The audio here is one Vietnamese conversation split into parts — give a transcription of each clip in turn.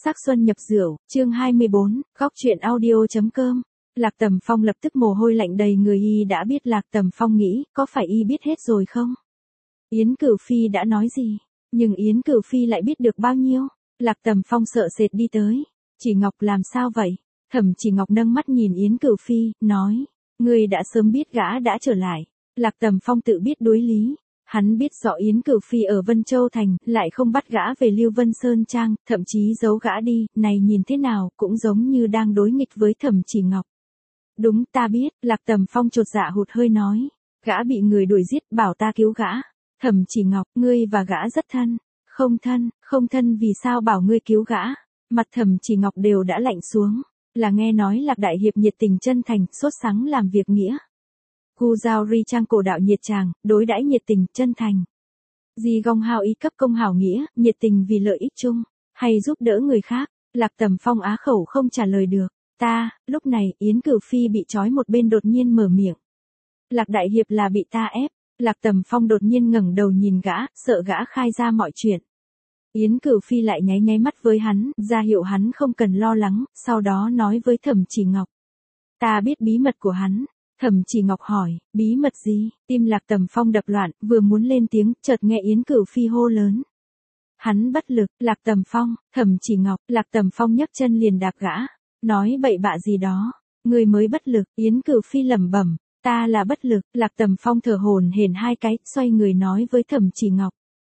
Sắc xuân nhập rượu, chương 24, góc truyện audio.com. Lạc Tầm Phong lập tức mồ hôi lạnh đầy người, y đã biết. Lạc Tầm Phong nghĩ, có phải y biết hết rồi không? Yến Cửu Phi đã nói gì? Nhưng Yến Cửu Phi lại biết được bao nhiêu? Lạc Tầm Phong sợ sệt đi tới. Chỉ Ngọc làm sao vậy? Thẩm Chỉ Ngọc nâng mắt nhìn Yến Cửu Phi, nói, ngươi đã sớm biết gã đã trở lại. Lạc Tầm Phong tự biết đối lý. Hắn biết rõ Yến Cửu Phi ở Vân Châu Thành, lại không bắt gã về Lưu Vân Sơn Trang, thậm chí giấu gã đi, này nhìn thế nào cũng giống như đang đối nghịch với Thẩm Chỉ Ngọc. Đúng, ta biết. Lạc Tầm Phong chột dạ hụt hơi nói, gã bị người đuổi giết, bảo ta cứu gã. Thẩm Chỉ Ngọc, ngươi và gã rất thân. Không thân vì sao bảo ngươi cứu gã? Mặt Thẩm Chỉ Ngọc đều đã lạnh xuống, là nghe nói Lạc Đại Hiệp nhiệt tình chân thành, sốt sắng làm việc nghĩa. Gu Giao Ri Trang cổ đạo nhiệt tràng, đối đãi nhiệt tình, chân thành. Di Gong Hao ý cấp công hảo nghĩa, nhiệt tình vì lợi ích chung, hay giúp đỡ người khác. Lạc Tầm Phong á khẩu không trả lời được. Lúc này Yến Cửu Phi bị trói một bên đột nhiên mở miệng. Lạc Đại Hiệp là bị ta ép. Lạc Tầm Phong đột nhiên ngẩng đầu nhìn gã, sợ gã khai ra mọi chuyện. Yến Cửu Phi lại nháy nháy mắt với hắn, ra hiệu hắn không cần lo lắng, sau đó nói với Thẩm Chỉ Ngọc. Ta biết bí mật của hắn. Thẩm Chỉ Ngọc hỏi, bí mật gì? Tim Lạc Tầm Phong đập loạn, vừa muốn lên tiếng, chợt nghe Yến Cửu Phi hô lớn. Hắn bất lực. Lạc Tầm Phong, Thẩm Chỉ Ngọc. Lạc Tầm Phong nhấc chân liền đạp gã. Nói bậy bạ gì đó. Người mới bất lực. Yến Cửu Phi lẩm bẩm, ta là bất lực. Lạc Tầm Phong thở hổn hển hai cái, xoay người nói với Thẩm Chỉ Ngọc.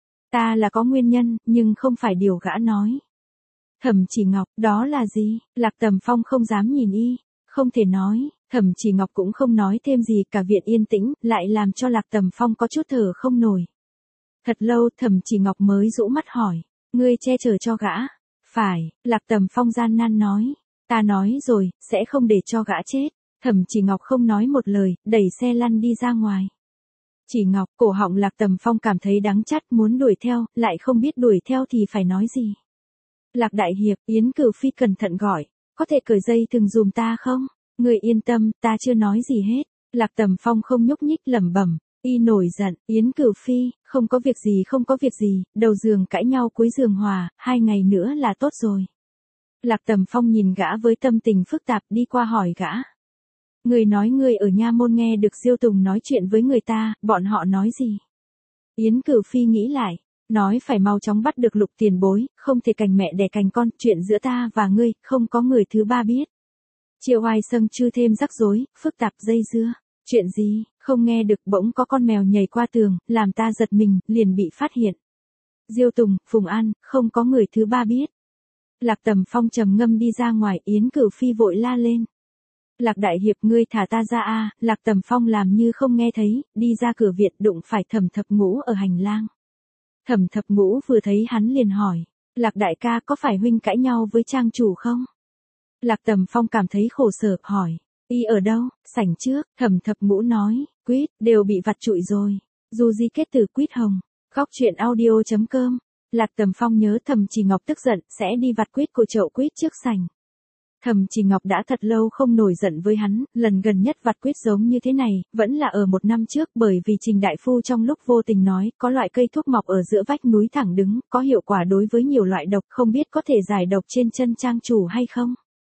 Ta là có nguyên nhân, nhưng không phải điều gã nói. Thẩm Chỉ Ngọc, đó là gì? Lạc Tầm Phong không dám nhìn y, không thể nói. Thẩm Chỉ Ngọc cũng không nói thêm gì, cả viện yên tĩnh, lại làm cho Lạc Tầm Phong có chút thở không nổi. Thật lâu Thẩm Chỉ Ngọc mới rũ mắt hỏi, ngươi che chở cho gã? Phải. Lạc Tầm Phong gian nan nói, ta nói rồi, sẽ không để cho gã chết. Thẩm Chỉ Ngọc không nói một lời, đẩy xe lăn đi ra ngoài. Chỉ Ngọc, cổ họng Lạc Tầm Phong cảm thấy đắng chát, muốn đuổi theo, lại không biết đuổi theo thì phải nói gì. Lạc Đại Hiệp, Yến Cửu Phi cẩn thận gọi, có thể cởi dây thừng dùm ta không? Người yên tâm, ta chưa nói gì hết. Lạc Tầm Phong không nhúc nhích, lẩm bẩm. Y nổi giận, Yến Cửu Phi, không có việc gì, đầu giường cãi nhau cuối giường hòa, 2 ngày nữa là tốt rồi. Lạc Tầm Phong nhìn gã với tâm tình phức tạp, đi qua hỏi gã. Người nói người ở nha môn nghe được Diêu Tùng nói chuyện với người ta, bọn họ nói gì? Yến Cửu Phi nghĩ lại, nói phải mau chóng bắt được Lục tiền bối, không thể cành mẹ đẻ cành con, chuyện giữa ta và ngươi, không có người thứ ba biết. Triệu Hoài Sâm chư thêm rắc rối, phức tạp dây dưa. Chuyện gì? Không nghe được, bỗng có con mèo nhảy qua tường, làm ta giật mình, liền bị phát hiện. Diêu Tùng, Phùng An, không có người thứ ba biết. Lạc Tầm Phong trầm ngâm đi ra ngoài, Yến Cửu Phi vội la lên. Lạc Đại Hiệp, ngươi thả ta ra a. Lạc Tầm Phong làm như không nghe thấy, đi ra cửa viện, đụng phải Thẩm Thập Ngũ ở hành lang. Thẩm Thập Ngũ vừa thấy hắn liền hỏi, Lạc đại ca, có phải huynh cãi nhau với trang chủ không? Lạc Tầm Phong cảm thấy khổ sở, hỏi, y ở đâu? Sảnh trước. Thẩm Thập Ngũ nói, quýt, đều bị vặt trụi rồi. Dù gì kết từ quýt hồng. Góc truyện audio.com. Lạc Tầm Phong nhớ Thẩm Chỉ Ngọc tức giận, sẽ đi vặt quýt của chậu quýt trước sảnh. Thẩm Chỉ Ngọc đã thật lâu không nổi giận với hắn, lần gần nhất vặt quýt giống như thế này, vẫn là ở 1 năm trước, bởi vì Trình Đại Phu trong lúc vô tình nói, có loại cây thuốc mọc ở giữa vách núi thẳng đứng, có hiệu quả đối với nhiều loại độc, không biết có thể giải độc trên chân trang chủ hay không.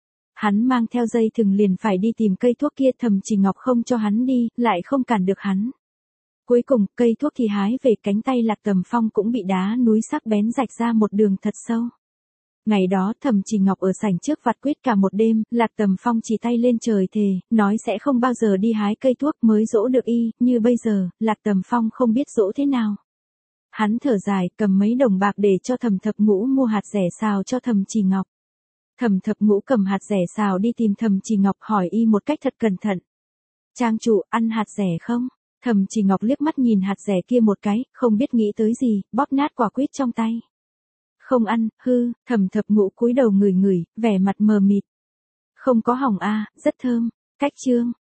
Hắn mang theo dây thừng liền phải đi tìm cây thuốc kia, Thẩm Chỉ Ngọc không cho hắn đi, lại không cản được hắn. Cuối cùng, cây thuốc thì hái về, cánh tay Lạc Tầm Phong cũng bị đá núi sắc bén rạch ra một đường thật sâu. Ngày đó Thẩm Chỉ Ngọc ở sảnh trước vặt quýt cả một đêm, Lạc Tầm Phong chỉ tay lên trời thề, nói sẽ không bao giờ đi hái cây thuốc mới dỗ được y, như bây giờ, Lạc Tầm Phong không biết dỗ thế nào. Hắn thở dài, cầm mấy đồng bạc để cho Thẩm Thập Ngũ mua hạt rẻ xào cho Thẩm Chỉ Ngọc. Thẩm Thập Ngũ cầm hạt rẻ xào đi tìm Thẩm Chỉ Ngọc, hỏi y một cách thật cẩn thận. Trang chủ, ăn hạt rẻ không? Thẩm Chỉ Ngọc liếc mắt nhìn hạt rẻ kia một cái, không biết nghĩ tới gì, bóp nát quả quýt trong tay. Không ăn, hư. Thẩm Thập Ngũ cúi đầu ngửi ngửi, vẻ mặt mờ mịt. Không có hỏng a, rất thơm. Cách chương.